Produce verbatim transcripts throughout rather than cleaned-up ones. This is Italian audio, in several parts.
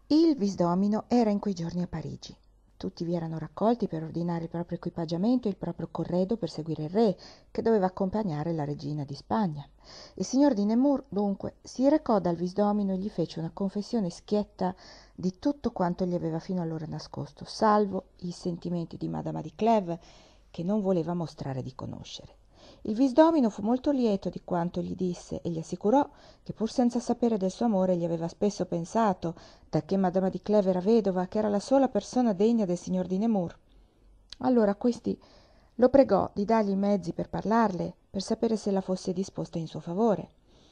Il visdomino era in quei giorni a Parigi. Tutti vi erano raccolti per ordinare il proprio equipaggiamento e il proprio corredo per seguire il re, che doveva accompagnare la regina di Spagna. Il signor di Nemours, dunque, si recò dal visdomino e gli fece una confessione schietta di tutto quanto gli aveva fino allora nascosto, salvo i sentimenti di Madama di Clèves, che non voleva mostrare di conoscere. Il visdomino fu molto lieto di quanto gli disse e gli assicurò che, pur senza sapere del suo amore, gli aveva spesso pensato, dacché Madama di Clèves era vedova, che era la sola persona degna del signor di Nemours. Allora questi lo pregò di dargli i mezzi per parlarle, per sapere se ella fosse disposta in suo favore.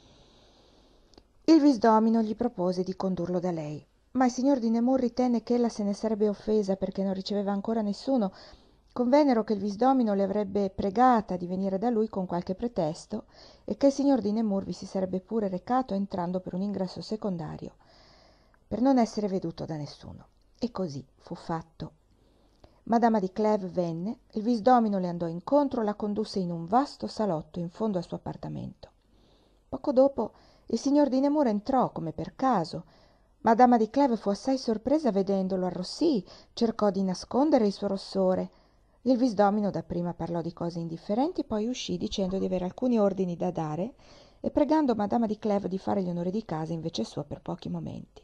Il visdomino gli propose di condurlo da lei, ma il signor di Nemours ritenne che ella se ne sarebbe offesa perché non riceveva ancora nessuno. Convennero che il visdomino le avrebbe pregata di venire da lui con qualche pretesto e che il signor di Nemours vi si sarebbe pure recato entrando per un ingresso secondario, per non essere veduto da nessuno. E così fu fatto. Madama di Clèves venne, il visdomino le andò incontro, la condusse in un vasto salotto in fondo al suo appartamento. Poco dopo il signor di Nemours entrò come per caso. Madama di Clèves fu assai sorpresa vedendolo, arrossì, cercò di nascondere il suo rossore. Il visdomino dapprima parlò di cose indifferenti, poi uscì dicendo di avere alcuni ordini da dare e pregando Madama di Clèves di fare gli onori di casa in vece sua per pochi momenti.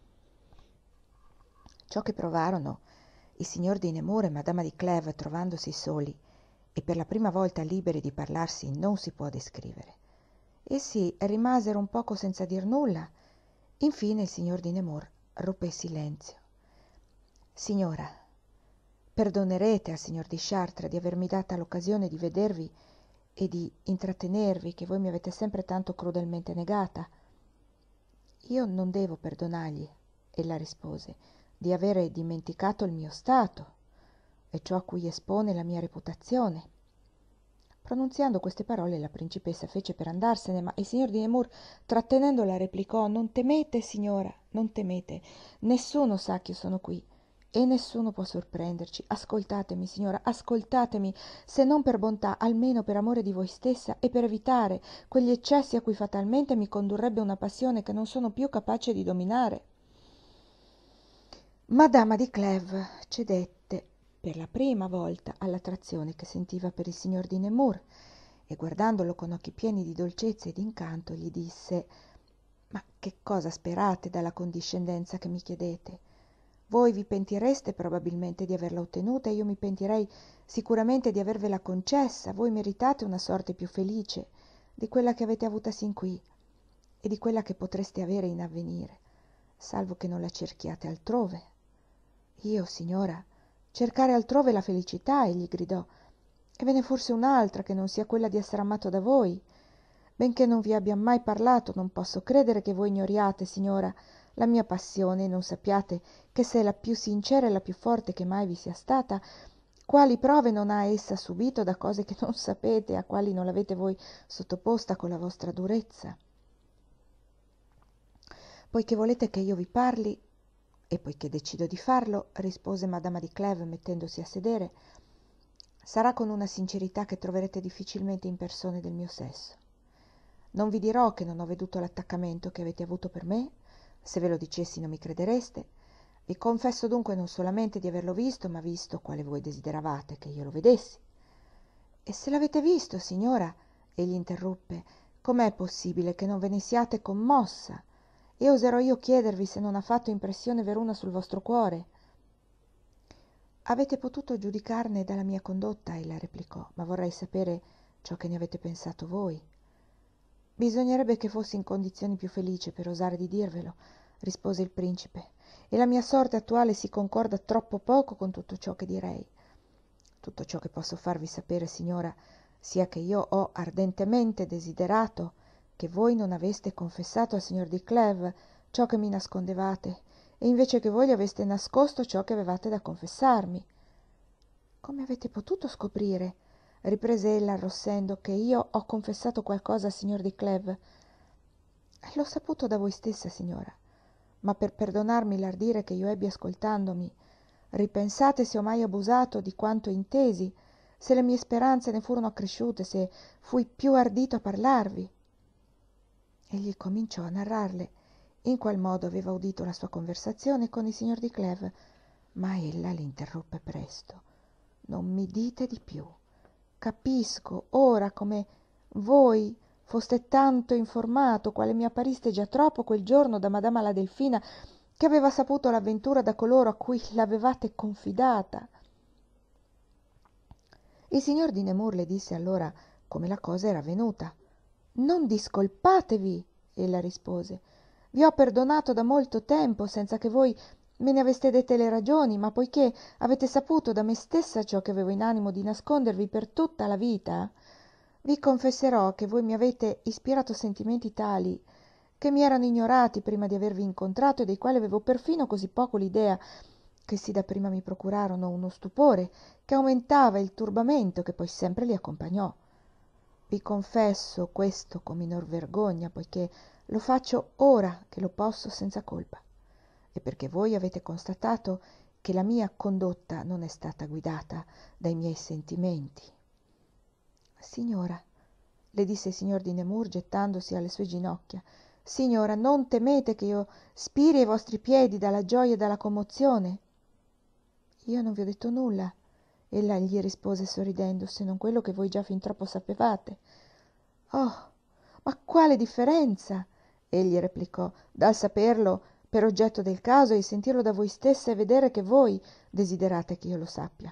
Ciò che provarono il signor di Nemours e Madama di Clèves trovandosi soli e per la prima volta liberi di parlarsi non si può descrivere. Essi rimasero un poco senza dir nulla. Infine il signor di Nemours ruppe il silenzio. «Signora, perdonerete al signor di Chartres di avermi data l'occasione di vedervi e di intrattenervi, che voi mi avete sempre tanto crudelmente negata». «Io non devo perdonargli», ella rispose, «di avere dimenticato il mio stato e ciò a cui espone la mia reputazione». Pronunziando queste parole la principessa fece per andarsene, ma il signor di Nemours, trattenendola, replicò: «Non temete, signora, non temete. Nessuno sa che io sono qui e nessuno può sorprenderci. Ascoltatemi, signora, ascoltatemi, se non per bontà, almeno per amore di voi stessa e per evitare quegli eccessi a cui fatalmente mi condurrebbe una passione che non sono più capace di dominare». Madama di Clèves cedette per la prima volta all'attrazione che sentiva per il signor di Nemours e, guardandolo con occhi pieni di dolcezza e d'incanto, gli disse: «Ma che cosa sperate dalla condiscendenza che mi chiedete? Voi vi pentireste probabilmente di averla ottenuta e io mi pentirei sicuramente di avervela concessa. Voi meritate una sorte più felice di quella che avete avuta sin qui e di quella che potreste avere in avvenire, salvo che non la cerchiate altrove». «Io, signora, cercare altrove la felicità», egli gridò, «e ve n'è forse un'altra che non sia quella di essere amato da voi? Benché non vi abbia mai parlato, non posso credere che voi ignoriate, signora, la mia passione e non sappiate che se è la più sincera e la più forte che mai vi sia stata. Quali prove non ha essa subito da cose che non sapete, a quali non l'avete voi sottoposta con la vostra durezza? Poiché volete che io vi parli, e poiché decido di farlo», rispose Madama di Clèves mettendosi a sedere, «sarà con una sincerità che troverete difficilmente in persone del mio sesso. Non vi dirò che non ho veduto l'attaccamento che avete avuto per me, se ve lo dicessi non mi credereste. Vi confesso dunque non solamente di averlo visto, ma visto quale voi desideravate che io lo vedessi». «E se l'avete visto, signora», egli interruppe, «com'è possibile che non ve ne siate commossa? E oserò io chiedervi se non ha fatto impressione veruna sul vostro cuore?» «Avete potuto giudicarne dalla mia condotta», ella replicò, «ma vorrei sapere ciò che ne avete pensato voi». «Bisognerebbe che fossi in condizioni più felici per osare di dirvelo», rispose il principe, «e la mia sorte attuale si concorda troppo poco con tutto ciò che direi. Tutto ciò che posso farvi sapere, signora, sia che io ho ardentemente desiderato che voi non aveste confessato al signor di Clèves ciò che mi nascondevate, e invece che voi gli aveste nascosto ciò che avevate da confessarmi». «Come avete potuto scoprire», riprese ella arrossendo, «che io ho confessato qualcosa al signor di Clèves?» «L'ho saputo da voi stessa, signora, ma per perdonarmi l'ardire che io ebbi ascoltandomi, ripensate se ho mai abusato di quanto intesi, se le mie speranze ne furono accresciute, se fui più ardito a parlarvi». Egli cominciò a narrarle in qual modo aveva udito la sua conversazione con il signor di Clèves, ma ella l'interruppe presto. «Non mi dite di più. Capisco ora come voi foste tanto informato, quale mi appariste già troppo quel giorno da madama la Delfina, che aveva saputo l'avventura da coloro a cui l'avevate confidata». Il signor di Nemours le disse allora come la cosa era venuta. «Non discolpatevi», ella rispose. «Vi ho perdonato da molto tempo, senza che voi me ne aveste dette le ragioni, ma poiché avete saputo da me stessa ciò che avevo in animo di nascondervi per tutta la vita, vi confesserò che voi mi avete ispirato sentimenti tali che mi erano ignorati prima di avervi incontrato e dei quali avevo perfino così poco l'idea, che sì dapprima mi procurarono uno stupore che aumentava il turbamento che poi sempre li accompagnò. Vi confesso questo con minor vergogna, poiché lo faccio ora che lo posso senza colpa, e perché voi avete constatato che la mia condotta non è stata guidata dai miei sentimenti». «Signora», le disse il signor di Nemours gettandosi alle sue ginocchia, «signora, non temete che io spiri ai vostri piedi dalla gioia e dalla commozione?» «Io non vi ho detto nulla», ella gli rispose sorridendo, «se non quello che voi già fin troppo sapevate». «Oh, ma quale differenza», egli replicò, «dal saperlo per oggetto del caso e sentirlo da voi stessa e vedere che voi desiderate che io lo sappia».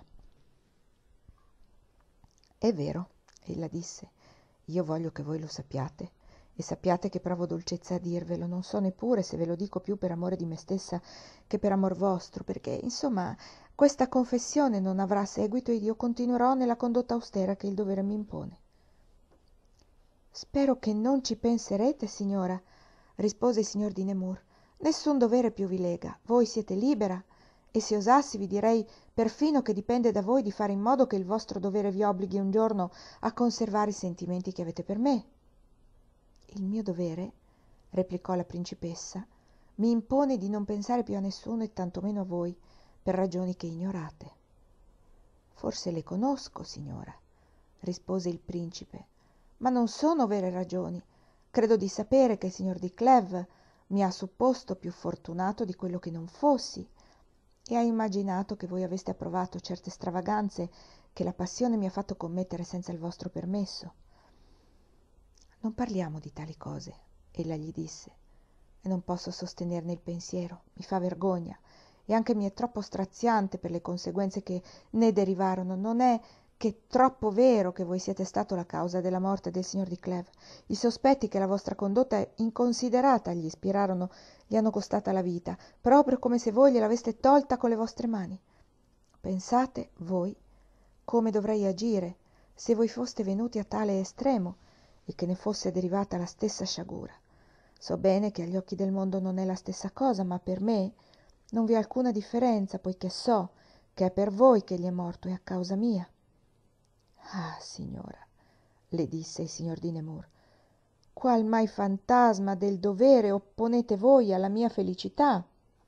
«È vero», ella disse, «io voglio che voi lo sappiate, e sappiate che provo dolcezza a dirvelo, non so neppure se ve lo dico più per amore di me stessa che per amor vostro, perché, insomma, questa confessione non avrà seguito ed io continuerò nella condotta austera che il dovere mi impone». «Spero che non ci penserete, signora», rispose il signor di Nemours. «Nessun dovere più vi lega, voi siete libera, e se osassi vi direi perfino che dipende da voi di fare in modo che il vostro dovere vi obblighi un giorno a conservare i sentimenti che avete per me». «Il mio dovere», replicò la principessa, «mi impone di non pensare più a nessuno e tantomeno a voi, per ragioni che ignorate». «Forse le conosco, signora», rispose il principe, «ma non sono vere ragioni. Credo di sapere che il signor di Clèves mi ha supposto più fortunato di quello che non fossi, e ha immaginato che voi aveste approvato certe stravaganze che la passione mi ha fatto commettere senza il vostro permesso». «Non parliamo di tali cose», ella gli disse, «e non posso sostenerne il pensiero, mi fa vergogna, e anche mi è troppo straziante per le conseguenze che ne derivarono. Non è che troppo vero che voi siete stato la causa della morte del signor di Clèves. I sospetti che la vostra condotta inconsiderata gli ispirarono gli hanno costata la vita, proprio come se voi gliel'aveste tolta con le vostre mani. Pensate voi come dovrei agire se voi foste venuti a tale estremo e che ne fosse derivata la stessa sciagura. So bene che agli occhi del mondo non è la stessa cosa, ma per me non vi è alcuna differenza, poiché so che è per voi che egli è morto e a causa mia». «Ah, signora», le disse il signor di Nemours, «qual mai fantasma del dovere opponete voi alla mia felicità?»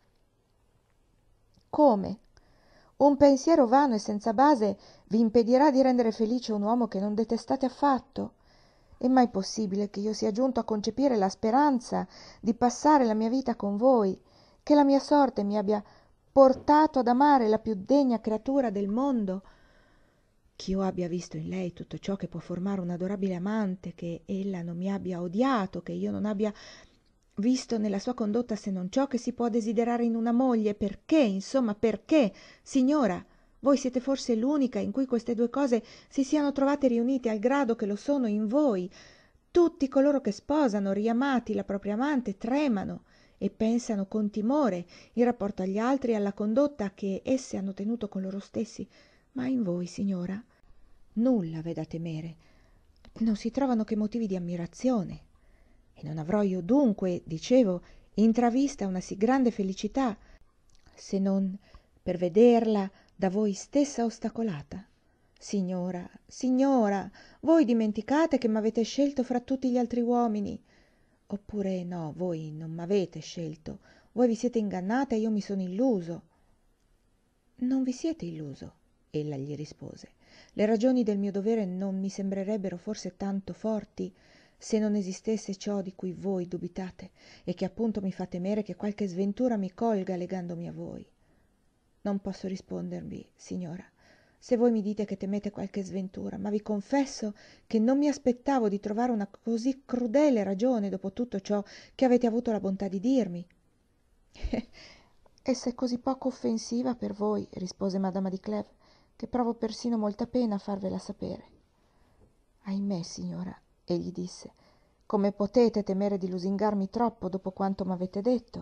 «Come? Un pensiero vano e senza base vi impedirà di rendere felice un uomo che non detestate affatto? È mai possibile che io sia giunto a concepire la speranza di passare la mia vita con voi, che la mia sorte mi abbia portato ad amare la più degna creatura del mondo, ch'io abbia visto in lei tutto ciò che può formare un adorabile amante, che ella non mi abbia odiato, che io non abbia visto nella sua condotta se non ciò che si può desiderare in una moglie? Perché, insomma, perché, signora, voi siete forse l'unica in cui queste due cose si siano trovate riunite al grado che lo sono in voi. Tutti coloro che sposano, riamati la propria amante, tremano e pensano con timore in rapporto agli altri e alla condotta che esse hanno tenuto con loro stessi, ma in voi, signora, nulla v'è da temere. Non si trovano che motivi di ammirazione. E non avrò io dunque, dicevo, intravista una sì grande felicità, se non per vederla da voi stessa ostacolata. Signora, signora, voi dimenticate che m'avete scelto fra tutti gli altri uomini. Oppure no, voi non m'avete scelto, voi vi siete ingannata e io mi sono illuso». «Non vi siete illuso», ella gli rispose. «Le ragioni del mio dovere non mi sembrerebbero forse tanto forti se non esistesse ciò di cui voi dubitate e che appunto mi fa temere che qualche sventura mi colga legandomi a voi. Non posso rispondervi, signora, se voi mi dite che temete qualche sventura, ma vi confesso che non mi aspettavo di trovare una così crudele ragione dopo tutto ciò che avete avuto la bontà di dirmi. Essa è così poco offensiva per voi, rispose Madama di Clèves, che provo persino molta pena a farvela sapere. Ahimè, signora, egli disse, come potete temere di lusingarmi troppo dopo quanto m'avete detto?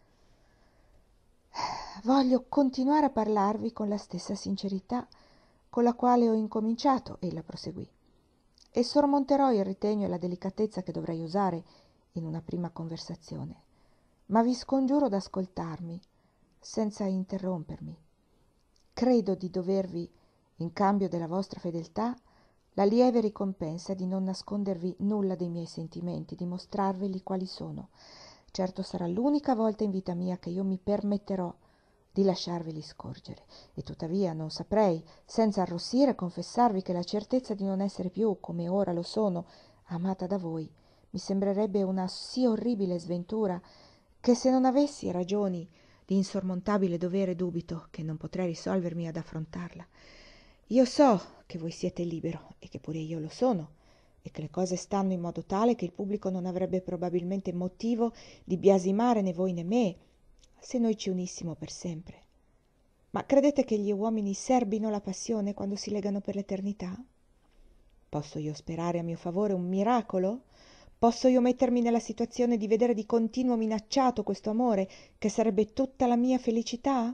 Voglio continuare a parlarvi con la stessa sincerità con la quale ho incominciato, ella proseguì, e sormonterò il ritegno e la delicatezza che dovrei usare in una prima conversazione, ma vi scongiuro d'ascoltarmi senza interrompermi. Credo di dovervi, in cambio della vostra fedeltà, la lieve ricompensa di non nascondervi nulla dei miei sentimenti, di mostrarveli quali sono. Certo sarà l'unica volta in vita mia che io mi permetterò di lasciarveli scorgere, e tuttavia non saprei, senza arrossire, confessarvi che la certezza di non essere più, come ora lo sono, amata da voi, mi sembrerebbe una sì orribile sventura che, se non avessi ragioni di insormontabile dovere, dubito che non potrei risolvermi ad affrontarla. Io so che voi siete libero e che pure io lo sono, e che le cose stanno in modo tale che il pubblico non avrebbe probabilmente motivo di biasimare né voi né me se noi ci unissimo per sempre. Ma credete che gli uomini serbino la passione quando si legano per l'eternità? Posso io sperare a mio favore un miracolo? Posso io mettermi nella situazione di vedere di continuo minacciato questo amore, che sarebbe tutta la mia felicità?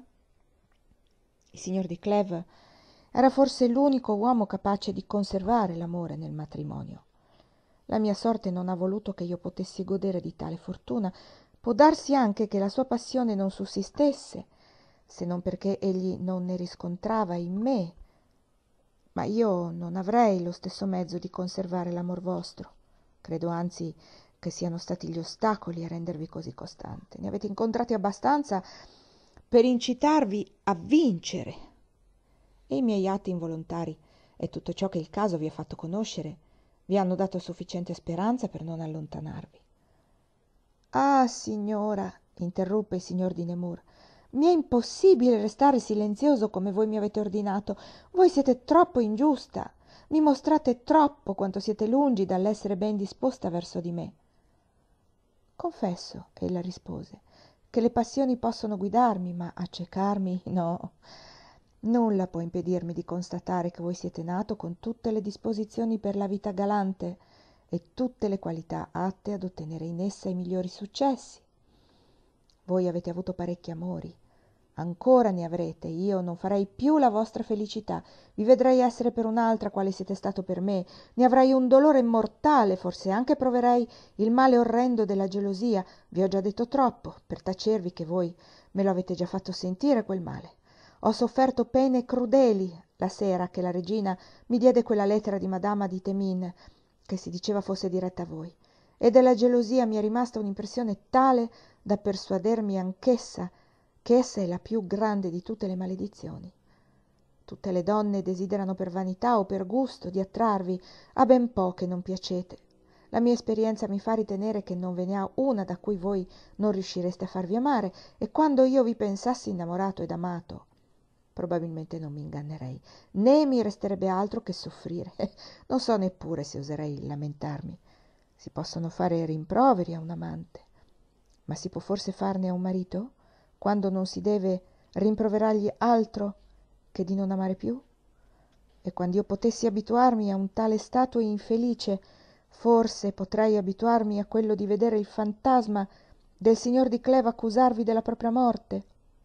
Il signor di Clèves era forse l'unico uomo capace di conservare l'amore nel matrimonio. La mia sorte non ha voluto che io potessi godere di tale fortuna. Può darsi anche che la sua passione non sussistesse, se non perché egli non ne riscontrava in me, ma io non avrei lo stesso mezzo di conservare l'amor vostro. Credo anzi che siano stati gli ostacoli a rendervi così costante. Ne avete incontrati abbastanza per incitarvi a vincere, e i miei atti involontari e tutto ciò che il caso vi ha fatto conoscere vi hanno dato sufficiente speranza per non allontanarvi. Ah, signora, interruppe il signor di Nemours, mi è impossibile restare silenzioso come voi mi avete ordinato. Voi siete troppo ingiusta. Mi mostrate troppo quanto siete lungi dall'essere ben disposta verso di me. Confesso, ella rispose, che le passioni possono guidarmi, ma accecarmi no. Nulla può impedirmi di constatare che voi siete nato con tutte le disposizioni per la vita galante e tutte le qualità atte ad ottenere in essa i migliori successi. Voi avete avuto parecchi amori, ancora ne avrete. Io non farei più la vostra felicità, vi vedrei essere per un'altra quale siete stato per me, ne avrei un dolore mortale, forse anche proverei il male orrendo della gelosia. Vi ho già detto troppo per tacervi che voi me lo avete già fatto sentire quel male. Ho sofferto pene crudeli la sera che la regina mi diede quella lettera di Madama di Temin, che si diceva fosse diretta a voi, e della gelosia mi è rimasta un'impressione tale da persuadermi anch'essa che essa è la più grande di tutte le maledizioni. Tutte le donne desiderano per vanità o per gusto di attrarvi, a ben poche non piacete. La mia esperienza mi fa ritenere che non ve ne ha una da cui voi non riuscireste a farvi amare, e quando io vi pensassi innamorato ed amato, probabilmente non mi ingannerei, né mi resterebbe altro che soffrire. Non so neppure se oserei lamentarmi. Si possono fare rimproveri a un amante, ma si può forse farne a un marito, quando non si deve rimproverargli altro che di non amare più? E quando io potessi abituarmi a un tale stato infelice, forse potrei abituarmi a quello di vedere il fantasma del signor di Clèves accusarvi della propria morte.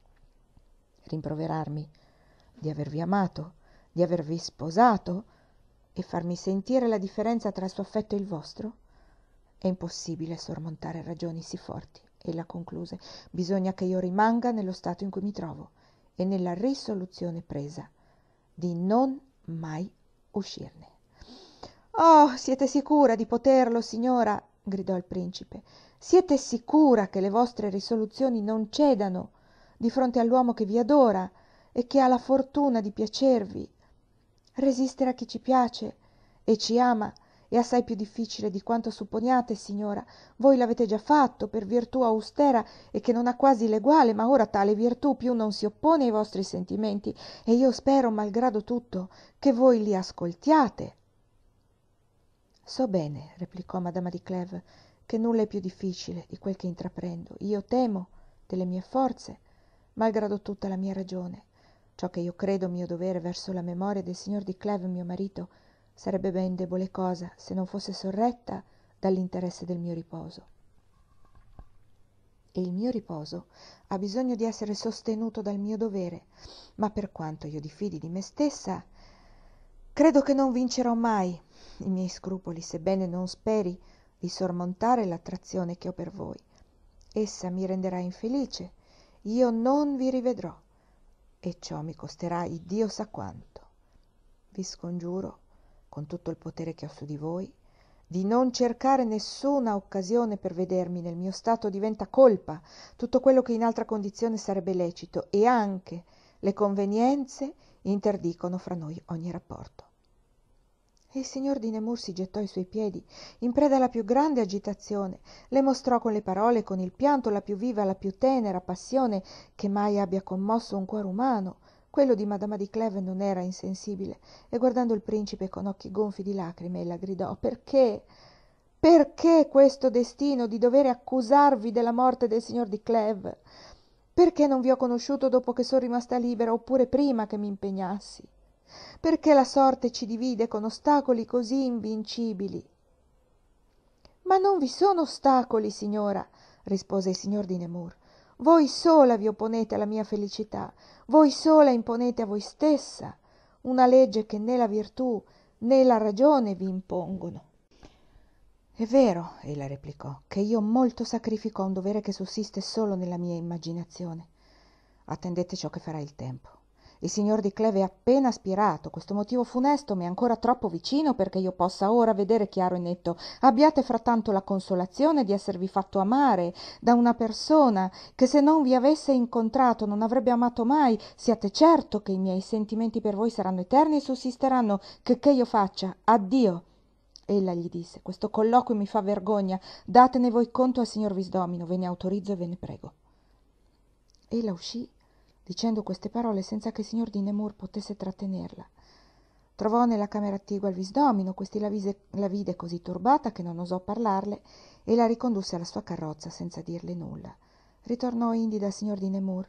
Rimproverarmi di avervi amato, di avervi sposato, e farmi sentire la differenza tra il suo affetto e il vostro? È impossibile sormontare ragioni sì forti. Ella concluse, bisogna che io rimanga nello stato in cui mi trovo e nella risoluzione presa di non mai uscirne. Oh, siete sicura di poterlo, signora? Gridò il principe. Siete sicura che le vostre risoluzioni non cedano di fronte all'uomo che vi adora e che ha la fortuna di piacervi? Resistere a chi ci piace e ci ama è assai più difficile di quanto supponiate, signora. Voi l'avete già fatto per virtù austera e che non ha quasi l'eguale, ma ora tale virtù più non si oppone ai vostri sentimenti, e io spero, malgrado tutto, che voi li ascoltiate. So bene, replicò madama di Clèves, che nulla è più difficile di quel che intraprendo. Io temo delle mie forze, malgrado tutta la mia ragione. Ciò che io credo mio dovere verso la memoria del signor di Clèves, mio marito, sarebbe ben debole cosa se non fosse sorretta dall'interesse del mio riposo. E il mio riposo ha bisogno di essere sostenuto dal mio dovere, ma per quanto io diffidi di me stessa, credo che non vincerò mai i miei scrupoli, sebbene non speri di sormontare l'attrazione che ho per voi. Essa mi renderà infelice, io non vi rivedrò, e ciò mi costerà Iddio sa quanto. Vi scongiuro, con tutto il potere che ho su di voi, di non cercare nessuna occasione per vedermi. Nel mio stato diventa colpa tutto quello che in altra condizione sarebbe lecito, e anche le convenienze interdicono fra noi ogni rapporto. E il signor di Nemours si gettò ai suoi piedi, in preda alla più grande agitazione, le mostrò con le parole e con il pianto la più viva, la più tenera passione che mai abbia commosso un cuore umano. Quello di madama di Clèves non era insensibile, e guardando il principe con occhi gonfi di lacrime, ella gridò: «Perché? Perché questo destino di dovere accusarvi della morte del signor di Clèves? Perché non vi ho conosciuto dopo che son rimasta libera, oppure prima che mi impegnassi? Perché la sorte ci divide con ostacoli così invincibili?» «Ma non vi sono ostacoli, signora», rispose il signor di Nemours. «Voi sola vi opponete alla mia felicità, voi sola imponete a voi stessa una legge che né la virtù né la ragione vi impongono». «È vero», ella replicò, «che io molto sacrifico a un dovere che sussiste solo nella mia immaginazione. Attendete ciò che farà il tempo. Il signor di Clèves è appena aspirato, questo motivo funesto mi è ancora troppo vicino perché io possa ora vedere chiaro e netto. Abbiate frattanto la consolazione di esservi fatto amare da una persona che, se non vi avesse incontrato, non avrebbe amato mai. Siate certo che i miei sentimenti per voi saranno eterni e sussisteranno, che che io faccia. Addio». Ella gli disse: «Questo colloquio mi fa vergogna, datene voi conto al signor Visdomino, ve ne autorizzo e ve ne prego». Ella uscì dicendo queste parole senza che il signor di Nemours potesse trattenerla. Trovò nella camera attigua il Visdomino. Questi la, vise, la vide così turbata che non osò parlarle e la ricondusse alla sua carrozza senza dirle nulla. Ritornò indi dal signor di Nemours.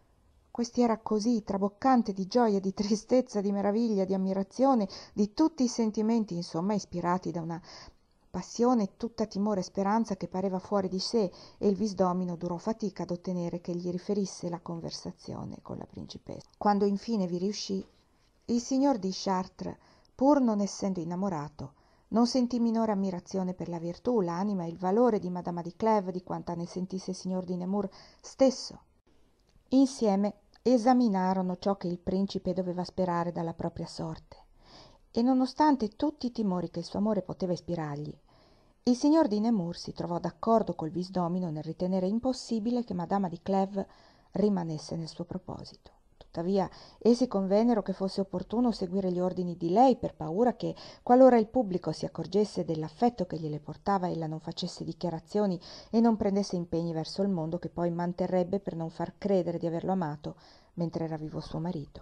Questi era così traboccante di gioia, di tristezza, di meraviglia, di ammirazione, di tutti i sentimenti, insomma, ispirati da una passione tutta timore e speranza, che pareva fuori di sé, e il Visdomino durò fatica ad ottenere che gli riferisse la conversazione con la principessa. Quando infine vi riuscì, il signor di Chartres, pur non essendo innamorato, non sentì minore ammirazione per la virtù, l'anima e il valore di madama di Clèves di quanta ne sentisse il signor di Nemours stesso. Insieme esaminarono ciò che il principe doveva sperare dalla propria sorte, e nonostante tutti i timori che il suo amore poteva ispirargli, il signor di Nemours si trovò d'accordo col Visdomino nel ritenere impossibile che madama di Clèves rimanesse nel suo proposito. Tuttavia essi convennero che fosse opportuno seguire gli ordini di lei, per paura che, qualora il pubblico si accorgesse dell'affetto che gliele portava, ella non facesse dichiarazioni e non prendesse impegni verso il mondo che poi manterrebbe per non far credere di averlo amato mentre era vivo suo marito.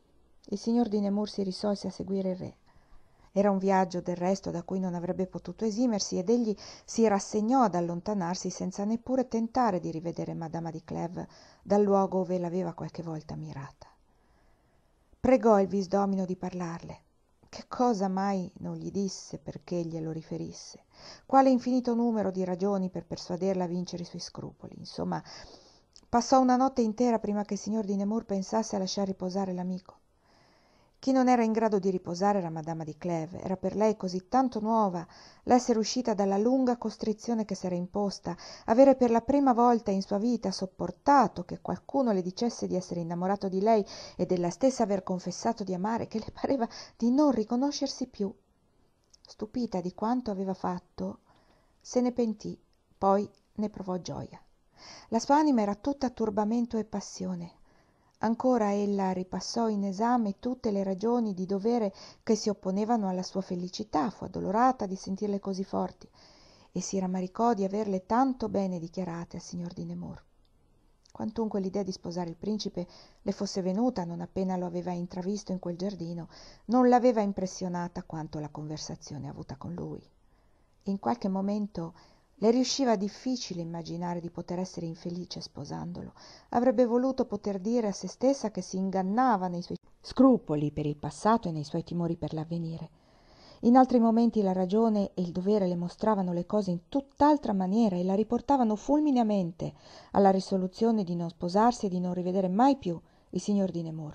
Il signor di Nemours si risolse a seguire il re. Era un viaggio, del resto, da cui non avrebbe potuto esimersi, ed egli si rassegnò ad allontanarsi senza neppure tentare di rivedere madama di Clèves dal luogo ove l'aveva qualche volta ammirata. Pregò il Visdomino di parlarle. Che cosa mai non gli disse perché glielo riferisse? Quale infinito numero di ragioni per persuaderla a vincere i suoi scrupoli. Insomma, passò una notte intera prima che il signor di Nemours pensasse a lasciar riposare l'amico. Chi non era in grado di riposare era madama di Clèves. Era per lei così tanto nuova l'essere uscita dalla lunga costrizione che s'era imposta, avere per la prima volta in sua vita sopportato che qualcuno le dicesse di essere innamorato di lei e della stessa aver confessato di amare, che le pareva di non riconoscersi più. Stupita di quanto aveva fatto, se ne pentì, poi ne provò gioia. La sua anima era tutta turbamento e passione. Ancora ella ripassò in esame tutte le ragioni di dovere che si opponevano alla sua felicità, fu addolorata di sentirle così forti e si rammaricò di averle tanto bene dichiarate al signor di Nemours. Quantunque l'idea di sposare il principe le fosse venuta non appena lo aveva intravisto in quel giardino, non l'aveva impressionata quanto la conversazione avuta con lui. In qualche momento le riusciva difficile immaginare di poter essere infelice sposandolo. Avrebbe voluto poter dire a se stessa che si ingannava nei suoi scrupoli per il passato e nei suoi timori per l'avvenire. In altri momenti la ragione e il dovere le mostravano le cose in tutt'altra maniera e la riportavano fulmineamente alla risoluzione di non sposarsi e di non rivedere mai più il signor di Nemours.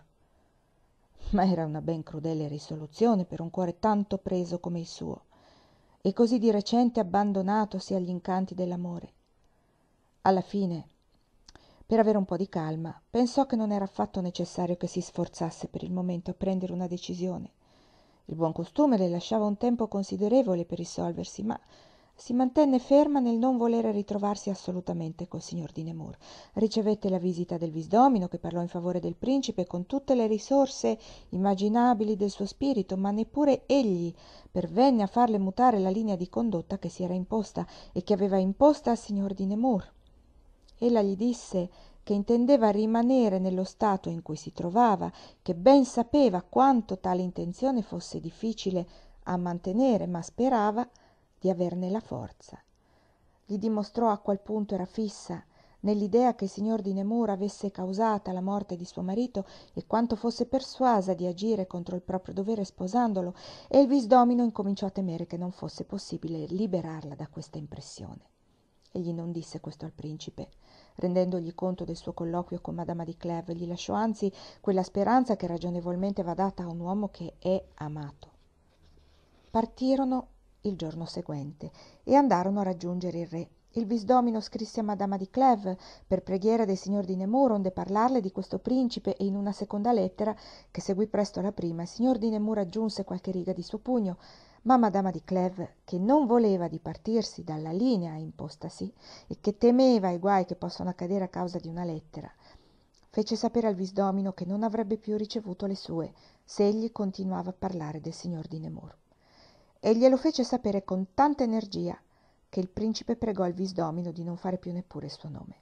Ma era una ben crudele risoluzione per un cuore tanto preso come il suo, e così di recente abbandonatosi agli incanti dell'amore. Alla fine, per avere un po' di calma, pensò che non era affatto necessario che si sforzasse per il momento a prendere una decisione. Il buon costume le lasciava un tempo considerevole per risolversi, ma si mantenne ferma nel non volere ritrovarsi assolutamente col signor di Nemours. Ricevette la visita del visdomino, che parlò in favore del principe con tutte le risorse immaginabili del suo spirito, ma neppure egli pervenne a farle mutare la linea di condotta che si era imposta e che aveva imposta al signor di Nemours. Ella gli disse che intendeva rimanere nello stato in cui si trovava, che ben sapeva quanto tale intenzione fosse difficile a mantenere, ma sperava di averne la forza. Gli dimostrò a qual punto era fissa nell'idea che il signor di Nemours avesse causata la morte di suo marito e quanto fosse persuasa di agire contro il proprio dovere sposandolo, e il visdomino incominciò a temere che non fosse possibile liberarla da questa impressione. Egli non disse questo al principe, rendendogli conto del suo colloquio con madama di Clèves, gli lasciò anzi quella speranza che ragionevolmente va data a un uomo che è amato. Partirono il giorno seguente e andarono a raggiungere il re. Il visdomino scrisse a madama di Clèves per preghiera del signor di Nemours onde parlarle di questo principe, e in una seconda lettera, che seguì presto alla prima, il signor di Nemours aggiunse qualche riga di suo pugno, ma madama di Clèves, che non voleva dipartirsi dalla linea impostasi e che temeva i guai che possono accadere a causa di una lettera, fece sapere al visdomino che non avrebbe più ricevuto le sue se egli continuava a parlare del signor di Nemours. E glielo fece sapere con tanta energia che il principe pregò il visdomino di non fare più neppure il suo nome.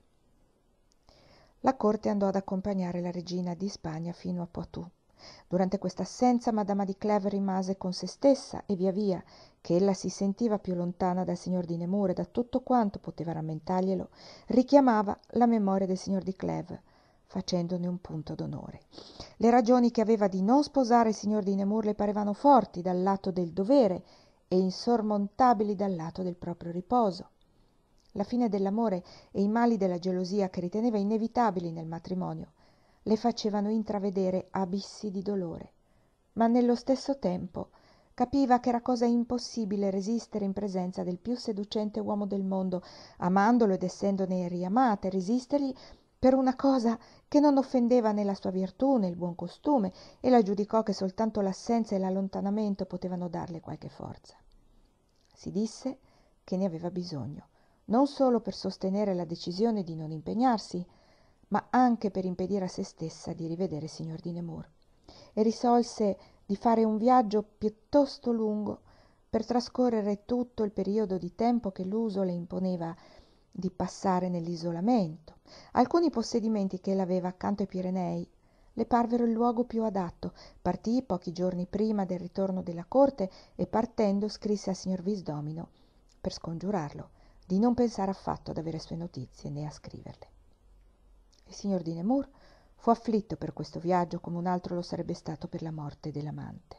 La corte andò ad accompagnare la regina di Spagna fino a Poitou. Durante questa assenza madama di Clèves rimase con se stessa e via via che ella si sentiva più lontana dal signor di Nemours e da tutto quanto poteva rammentarglielo, richiamava la memoria del signor di Clèves, facendone un punto d'onore. Le ragioni che aveva di non sposare il signor di Nemours le parevano forti dal lato del dovere e insormontabili dal lato del proprio riposo. La fine dell'amore e i mali della gelosia che riteneva inevitabili nel matrimonio le facevano intravedere abissi di dolore, ma nello stesso tempo capiva che era cosa impossibile resistere in presenza del più seducente uomo del mondo, amandolo ed essendone riamata, resistergli per una cosa che non offendeva né la sua virtù né il buon costume, e la giudicò che soltanto l'assenza e l'allontanamento potevano darle qualche forza. Si disse che ne aveva bisogno, non solo per sostenere la decisione di non impegnarsi, ma anche per impedire a se stessa di rivedere il signor di Nemours, e risolse di fare un viaggio piuttosto lungo per trascorrere tutto il periodo di tempo che l'uso le imponeva di passare nell'isolamento. Alcuni possedimenti che ella aveva accanto ai Pirenei le parvero il luogo più adatto. Partì pochi giorni prima del ritorno della corte e, partendo, scrisse al signor visdomino per scongiurarlo di non pensare affatto ad avere sue notizie né a scriverle. Il signor di Nemours fu afflitto per questo viaggio come un altro lo sarebbe stato per la morte dell'amante.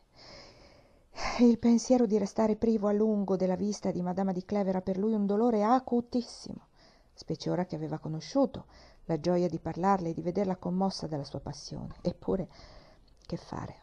Il pensiero di restare privo a lungo della vista di madama di Clèves era per lui un dolore acutissimo, specie ora che aveva conosciuto la gioia di parlarle e di vederla commossa dalla sua passione. Eppure, che fare?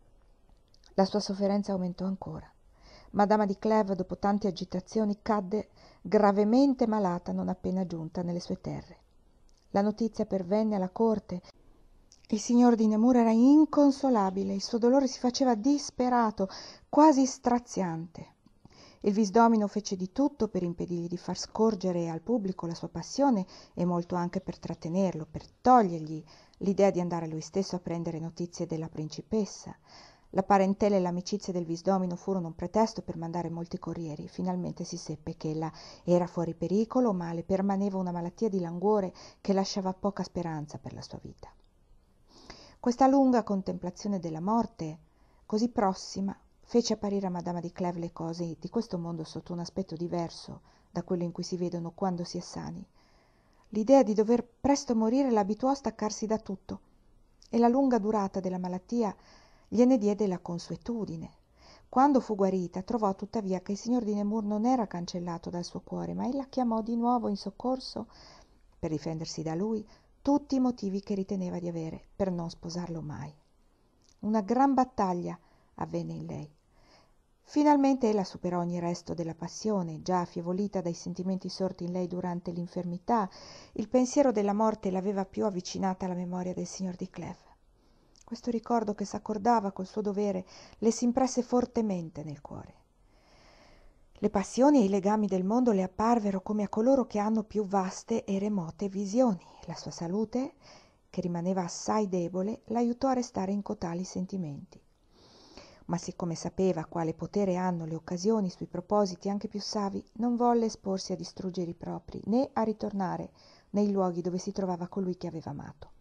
La sua sofferenza aumentò ancora. Madama di Clèves, dopo tante agitazioni, cadde gravemente malata non appena giunta nelle sue terre. La notizia pervenne alla corte. Il signor di Nemours era inconsolabile, il suo dolore si faceva disperato, quasi straziante. Il visdomino fece di tutto per impedirgli di far scorgere al pubblico la sua passione, e molto anche per trattenerlo, per togliergli l'idea di andare lui stesso a prendere notizie della principessa. La parentela e l'amicizia del visdomino furono un pretesto per mandare molti corrieri. Finalmente si seppe che ella era fuori pericolo, ma le permaneva una malattia di languore che lasciava poca speranza per la sua vita. Questa lunga contemplazione della morte, così prossima, fece apparire a Madama di Clèves le cose di questo mondo sotto un aspetto diverso da quello in cui si vedono quando si è sani. L'idea di dover presto morire la abituò a staccarsi da tutto, e la lunga durata della malattia gliene diede la consuetudine. Quando fu guarita, trovò tuttavia che il signor di Nemours non era cancellato dal suo cuore, ma ella chiamò di nuovo in soccorso, per difendersi da lui, tutti i motivi che riteneva di avere per non sposarlo mai. Una gran battaglia avvenne in lei. Finalmente ella superò ogni resto della passione, già affievolita dai sentimenti sorti in lei durante l'infermità. Il pensiero della morte l'aveva più avvicinata alla memoria del signor di Clèves. Questo ricordo, che s'accordava col suo dovere, le s'impresse fortemente nel cuore. Le passioni e i legami del mondo le apparvero come a coloro che hanno più vaste e remote visioni. La sua salute, che rimaneva assai debole, l'aiutò a restare in cotali sentimenti. Ma siccome sapeva quale potere hanno le occasioni sui propositi anche più savi, non volle esporsi a distruggere i propri, né a ritornare nei luoghi dove si trovava colui che aveva amato.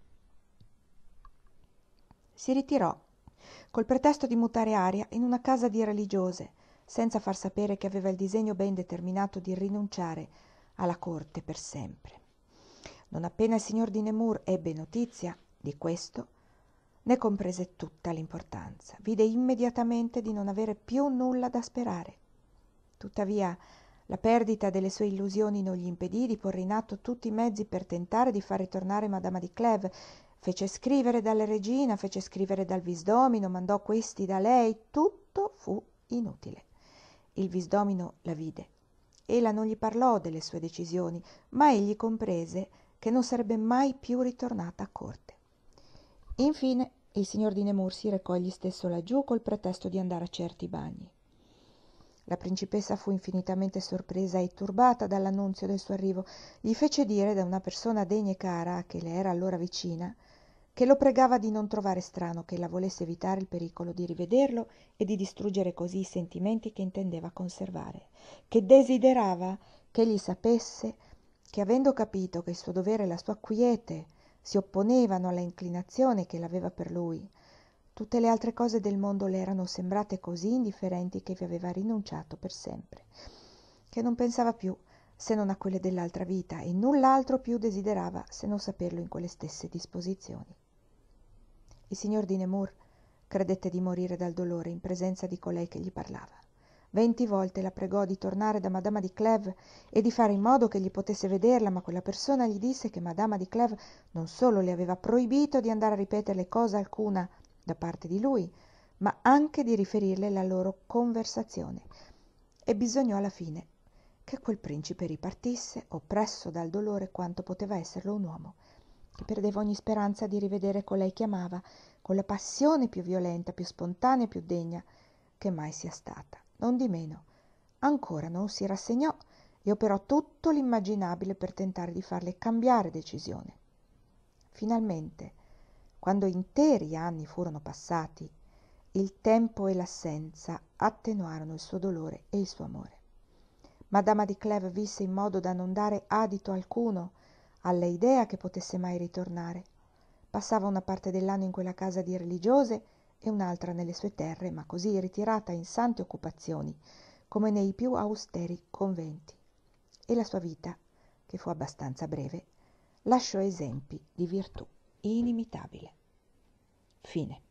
Si ritirò, col pretesto di mutare aria, in una casa di religiose, senza far sapere che aveva il disegno ben determinato di rinunciare alla corte per sempre. Non appena il signor di Nemours ebbe notizia di questo, ne comprese tutta l'importanza. Vide immediatamente di non avere più nulla da sperare. Tuttavia, la perdita delle sue illusioni non gli impedì di porre in atto tutti i mezzi per tentare di far ritornare Madama di Clèves. Fece scrivere dalla regina, fece scrivere dal visdomino, mandò questi da lei. Tutto fu inutile. Il visdomino la vide. Ella non gli parlò delle sue decisioni, ma egli comprese che non sarebbe mai più ritornata a corte. Infine il signor di Nemours si recò egli stesso laggiù col pretesto di andare a certi bagni. La principessa fu infinitamente sorpresa e turbata dall'annunzio del suo arrivo. Gli fece dire da una persona degna e cara, che le era allora vicina, che lo pregava di non trovare strano che ella volesse evitare il pericolo di rivederlo e di distruggere così i sentimenti che intendeva conservare, che desiderava che egli sapesse che, avendo capito che il suo dovere e la sua quiete si opponevano alla inclinazione che l'aveva per lui, tutte le altre cose del mondo le erano sembrate così indifferenti che vi aveva rinunciato per sempre, che non pensava più se non a quelle dell'altra vita, e null'altro più desiderava se non saperlo in quelle stesse disposizioni. Il signor di Nemours credette di morire dal dolore in presenza di colei che gli parlava. Venti volte la pregò di tornare da Madama di Clèves e di fare in modo che egli potesse vederla, ma quella persona gli disse che Madama di Clèves non solo le aveva proibito di andare a ripeterle cosa alcuna da parte di lui, ma anche di riferirle la loro conversazione, e bisognò alla fine che quel principe ripartisse, oppresso dal dolore quanto poteva esserlo un uomo, che perdeva ogni speranza di rivedere colei che amava con la passione più violenta, più spontanea e più degna che mai sia stata. Nondimeno, ancora non si rassegnò e operò tutto l'immaginabile per tentare di farle cambiare decisione. Finalmente, quando interi anni furono passati, il tempo e l'assenza attenuarono il suo dolore e il suo amore. Madama di Clèves visse in modo da non dare adito alcuno alla idea che potesse mai ritornare. Passava una parte dell'anno in quella casa di religiose e un'altra nelle sue terre, ma così ritirata in sante occupazioni come nei più austeri conventi. E la sua vita, che fu abbastanza breve, lasciò esempi di virtù inimitabile. Fine.